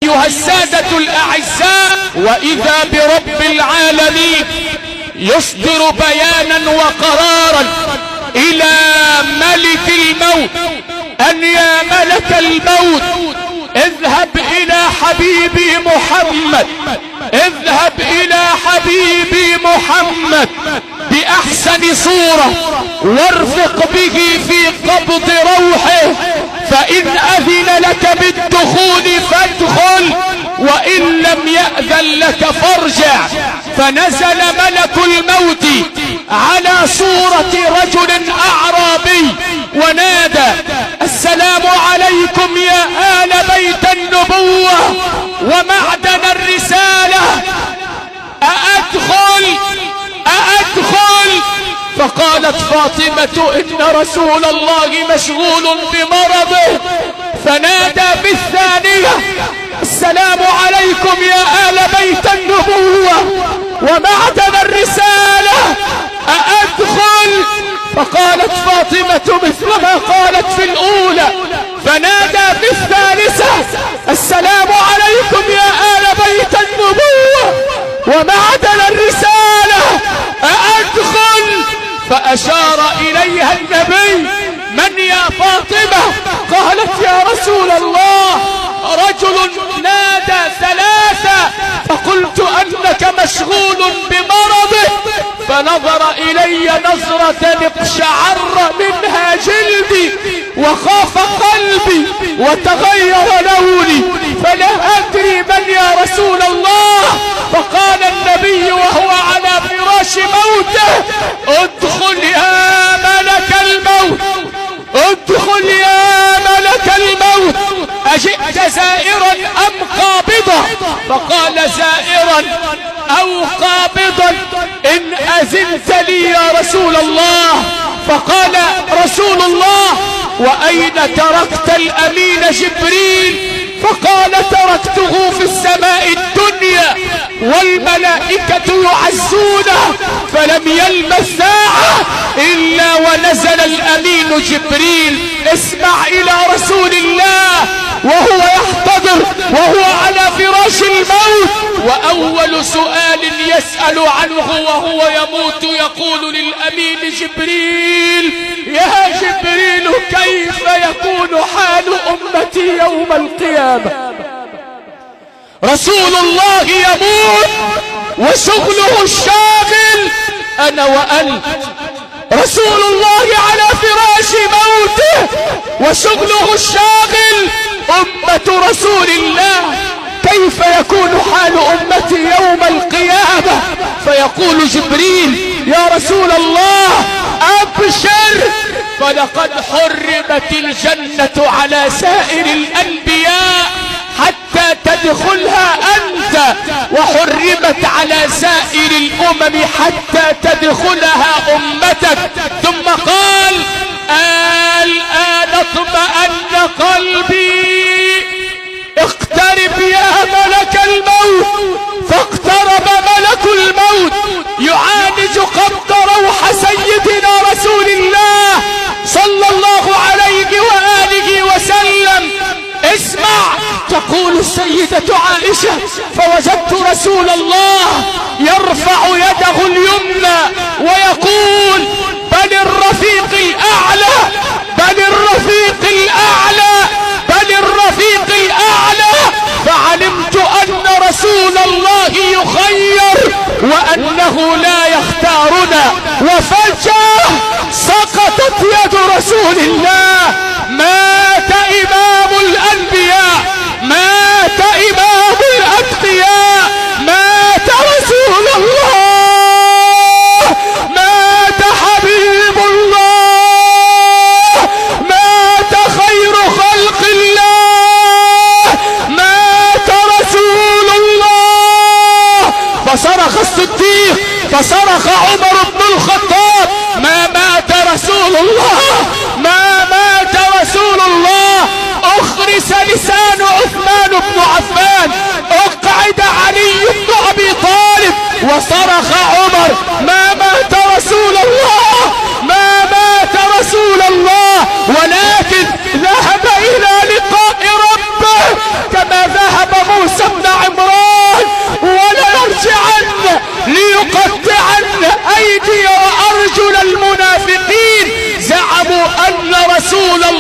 أيها السادة الأعزاء، وإذا برب العالمين يصدر بيانا وقرارا إلى ملك الموت أن يا ملك الموت اذهب إلى حبيبي محمد، اذهب إلى حبيبي محمد بأحسن صورة وارفق به في قبض روحه، فإن أذن لك بالدخول فادخل وإن لم يأذن لك فارجع. فنزل ملك الموت على صورة رجل أعرابي ونادى: السلام عليكم يا آل بيت النبوة ومعدن الرسالة، أأدخل؟ فقالت فاطمة: إن رسول الله مشغول بمرضه. فنادى بالثانية: السلام عليكم يا آل بيت النبوة ومعدن الرسالة، أأدخل؟ فقالت فاطمة مثل ما قالت في الأولى. فنادى بالثالثة: السلام عليكم يا آل بيت النبوة ومعدن الرسالة، أأدخل؟ فأشار إليها النبي: من يا فاطمة؟ قالت: يا رسول الله رجل نادى ثلاثة فقلت أنك مشغول بمرضه، فنظر إلي نظرة اقشعر منها جلدي وخاف قلبي وتغير لوني، فلا أدري من يا رسول الله. فقال النبي وهو على فراش موته: ادخل يا ملك الموت، ادخل يا ملك الموت، أجئت زائرا أم قابضا؟ فقال: زائرا أو قابضا إن أذنت لي يا رسول الله. فقال رسول الله: وأين تركت الأمين جبريل؟ فقال: تركته في السماء الدنيا والملائكة يعزونه، فلم يلبث ساعة إلا ونزل الأمين جبريل. اسمع إلى رسول الله وهو يحتضر وهو على فراش الموت، وأول سؤال يسأل عنه وهو يموت يقول للأمين جبريل: يا جبريل كيف يكون حال أمتي يوم القيامة؟ رسول الله يموت وشغله الشاغل أنا وأنت، رسول الله على فراش موته وشغله الشاغل أمة رسول الله، كيف يكون حال أمتي يوم القيامة؟ فيقول جبريل: يا رسول الله أبشر، فلقد حرمت الجنة على سائر الأنبياء حتى تدخلها أنت، وحرمت على سائر الأمم حتى تدخلها أمتك. ثم قال: الآن اطمأن قلبي، اقترب يا ملك الموت. فاقترب ملك الموت يعالج قبض روح سيدنا رسول الله صلى الله عليه وآله وسلم. اسمع، تقول السيدة عائشة: فوجدت رسول الله يرفع يده اليمنى ويقول: بل الرفيق الأعلى، بل الرفيق الأعلى، بل الرفيق الأعلى. فعلمت أن رسول الله يخير وأنه لا يختارنا، وفجأة سقطت يد رسول الله. مات إمام الأنبياء، مات إمام الأتقياء، مات رسول الله، مات حبيب الله، مات خير خلق الله، مات رسول الله. فصرخ الصديق، فصرخ عمر بن الخطاب: ما مات رسول الله، ما مات رسول الله. اخرس لسان عثمان بن عفان، اقعد علي بن ابي طالب. وصرخ عمر: ما مات رسول الله، ما مات رسول الله، ولكن ذهب الى لقاء ربه كما ذهب موسى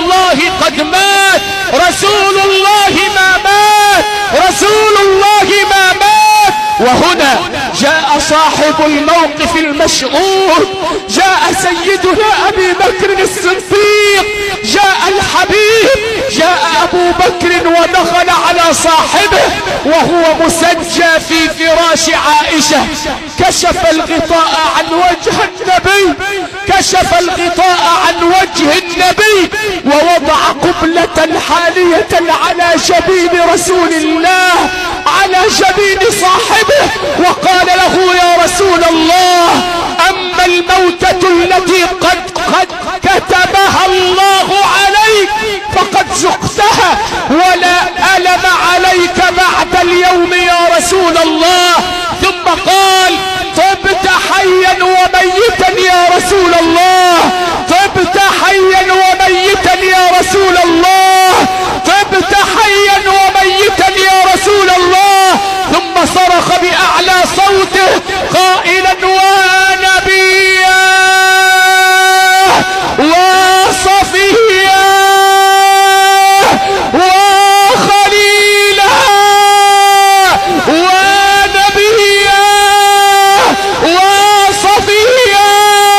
الله قد مات، رسول الله ما مات، رسول الله ما مات. وهنا جاء صاحب الموقف المشهود، جاء سيدنا أبي بكر الصديق، جاء الحبيب، جاء أبو بكر ودخل على صاحبه وهو مسجى في فراش عائشة، كشف الغطاء عن وجه النبي، كشف الغطاء عن وجه النبي، ووضع قبلة حالية على جبين رسول الله، على جبين صاحبه، وقال له يا رسول الله أما الموتة التي قد كتبها الله عليك فقد ذقتها، ولا ألم عليك بعد اليوم يا رسول الله. ثم قال طبت حيا وميتا يا رسول الله، طبت حيا وميتا يا رسول الله، طبت حيا وميتا يا رسول الله. ثم صرخ بأعلى صوته قائلا ونبيا وصفيا وخليلا ونبيا وصفيا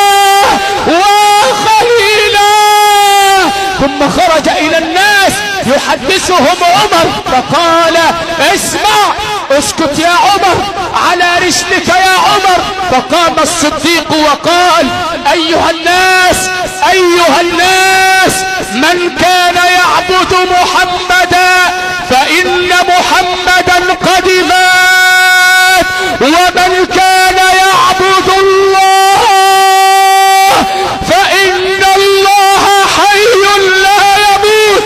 وخليلا. ثم خرج إلى الناس يحدثهم عمر فقال اسمع، اسكت يا عمر، على رسلك يا عمر. فقام الصديق وقال ايها الناس، ايها الناس، من كان يعبد محمدا فإن محمدا قد مات، ومن كان يعبد الله فإن الله حي لا يموت.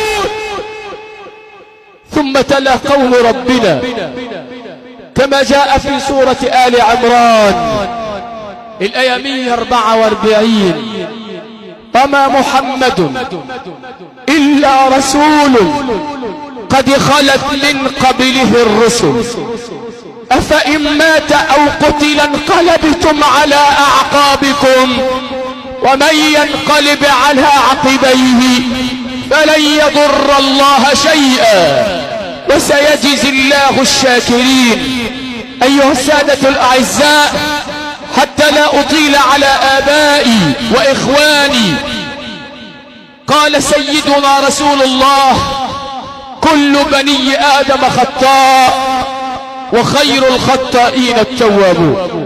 ثم تلا قول ربنا كما جاء في سورة آل عمران الآية 144 وما محمد إلا رسول قد خلت من قبله الرسل أفإن مات أو قتل انقلبتم على أعقابكم ومن ينقلب على عقبيه فلن يضر الله شيئا وسيجزي الله الشاكرين. أيها السادة الأعزاء، حتى لا أطيل على آبائي وإخواني، قال سيدنا رسول الله كل بني آدم خطاء وخير الخطائين التوابون.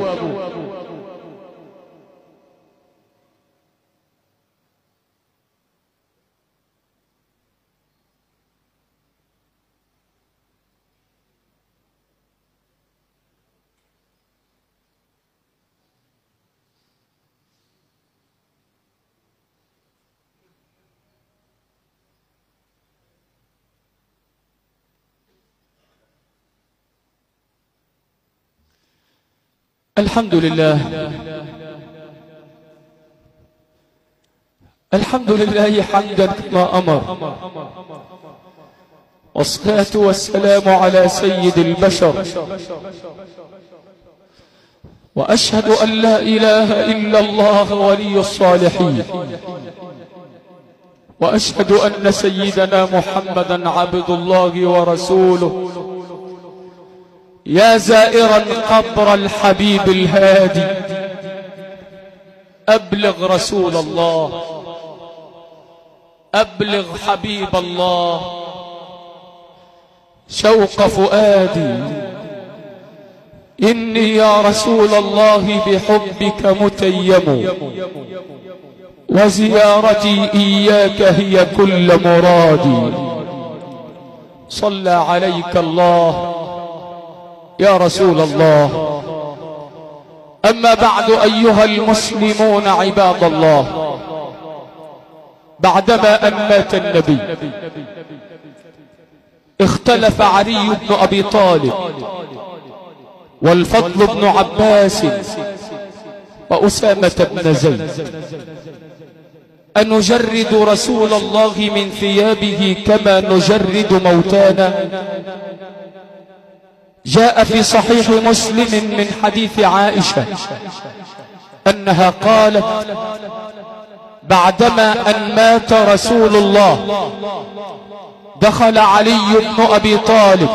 الحمد لله، الحمد لله حمدا كما أمر، والصلاة والسلام على سيد البشر، وأشهد أن لا إله إلا الله ولي الصالحين، وأشهد أن سيدنا محمدا عبد الله ورسوله. يا زائرا قبر الحبيب الهادي أبلغ رسول الله، أبلغ حبيب الله شوق فؤادي، إني يا رسول الله بحبك متيم، وزيارتي إياك هي كل مرادي. صلى عليك الله يا رسول الله. أما بعد أيها المسلمون عباد الله، بعدما أن مات النبي اختلف علي بن أبي طالب والفضل بن عباس وأسامة بن زيد أن نجرد رسول الله من ثيابه كما نجرد موتانا. جاء في صحيح مسلم من حديث عائشة أنها قالت بعدما أن مات رسول الله دخل علي بن أبي طالب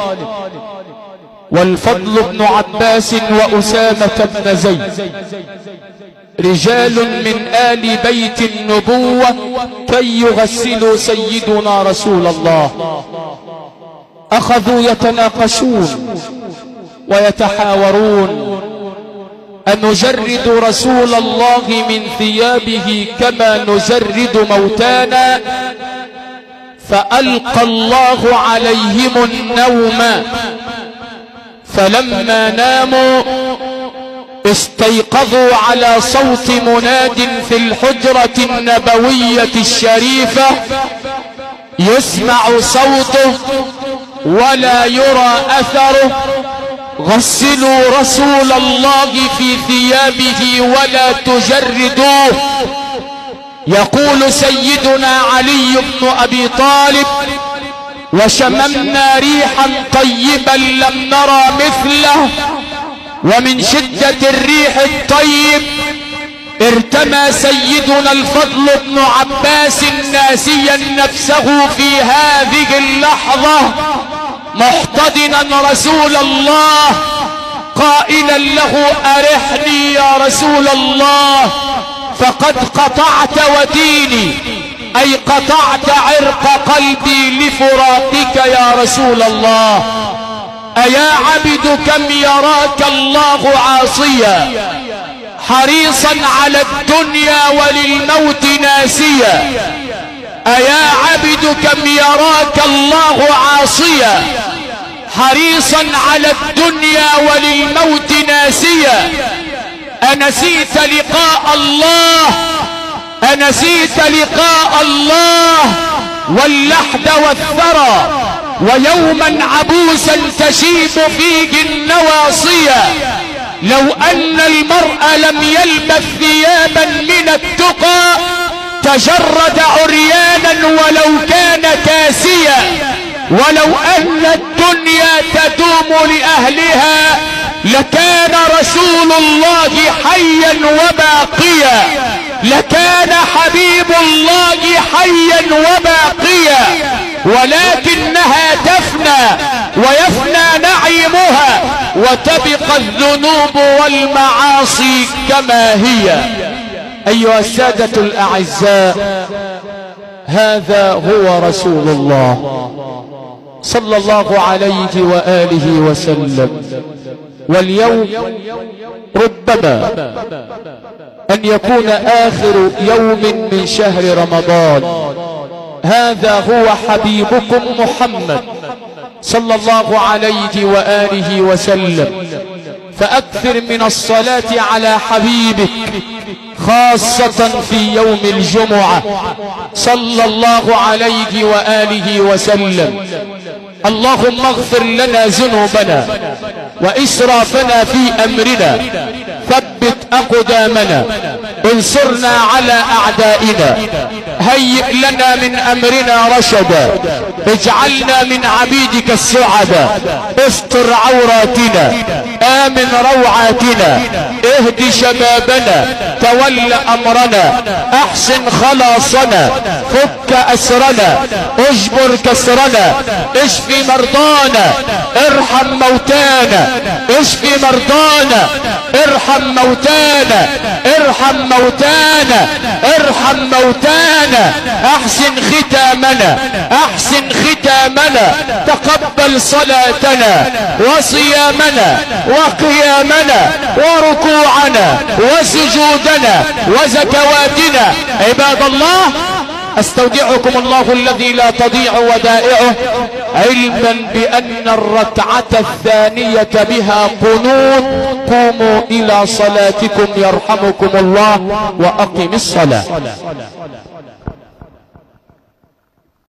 والفضل بن عباس وأسامة بن زيد، رجال من آل بيت النبوة، كي يغسلوا سيدنا رسول الله. أخذوا يتناقشون ويتحاورون أن نجرد رسول الله من ثيابه كما نجرد موتانا، فألقى الله عليهم النوم، فلما ناموا استيقظوا على صوت مناد في الحجرة النبوية الشريفة، يسمع صوته ولا يرى أثره: غسلوا رسول الله في ثيابه ولا تجردوه. يقول سيدنا علي بن أبي طالب: وشممنا ريحا طيبا لم نرى مثله، ومن شدة الريح الطيب ارتمى سيدنا الفضل بن عباس ناسيا نفسه في هذه اللحظة، محتضنا رسول الله، قائلا له: أرحني يا رسول الله، فقد قطعت وديني، أي قطعت عرق قلبي لفراقك يا رسول الله. أيا عبد كم يراك الله عاصيا، حريصا على الدنيا وللموت ناسيا. أيا عبد كم يراك الله عاصيا، حريصا على الدنيا وللموت ناسيا. أنسيت لقاء الله، أنسيت لقاء الله واللحد والثرى، ويوما عبوسا تشيب فيه النواصية. لو أن المرء لم يلبث ثيابا من التقى تجرد عريانا ولو كان كاسيا. ولو أن الدنيا تدوم لأهلها لكان رسول الله حيا وباقيا، لكان حبيب الله حيا وباقيا، ولكنها تفنى ويفنى نعيمها وتبقى الذنوب والمعاصي كما هي. أيها السادة الأعزاء، هذا هو رسول الله صلى الله عليه وآله وسلم. واليوم ربما أن يكون آخر يوم من شهر رمضان، هذا هو حبيبكم محمد صلى الله عليه وآله وسلم، فأكثر من الصلاة على حبيبك، خاصة في يوم الجمعة صلى الله عليه وآله وسلم. اللهم اغفر لنا ذنوبنا وإسرافنا في أمرنا، ثبت أقدامنا، انصرنا على أعدائنا، هيئ لنا من أمرنا رشدا، اجعلنا من عبيدك السعداء، استر عوراتنا، آمن روعاتنا، اهد شبابنا، تول أمرنا، احسن خلاصنا، فك أسرنا، اجبر كسرنا، اشف مرضانا، ارحم موتانا، اشف مرضانا، ارحم موتانا، ارحم موتانا، ارحم موتانا، احسن ختامنا، احسن ختامنا، تقبل صلاتنا وصيامنا وقيامنا وركوعنا وسجودنا وزكواتنا. عباد الله، استودعكم الله الذي لا تضيع ودائعه، علما بأن الركعة الثانية بها قنوت. قوموا إلى صلاتكم يرحمكم الله، وأقم الصلاة.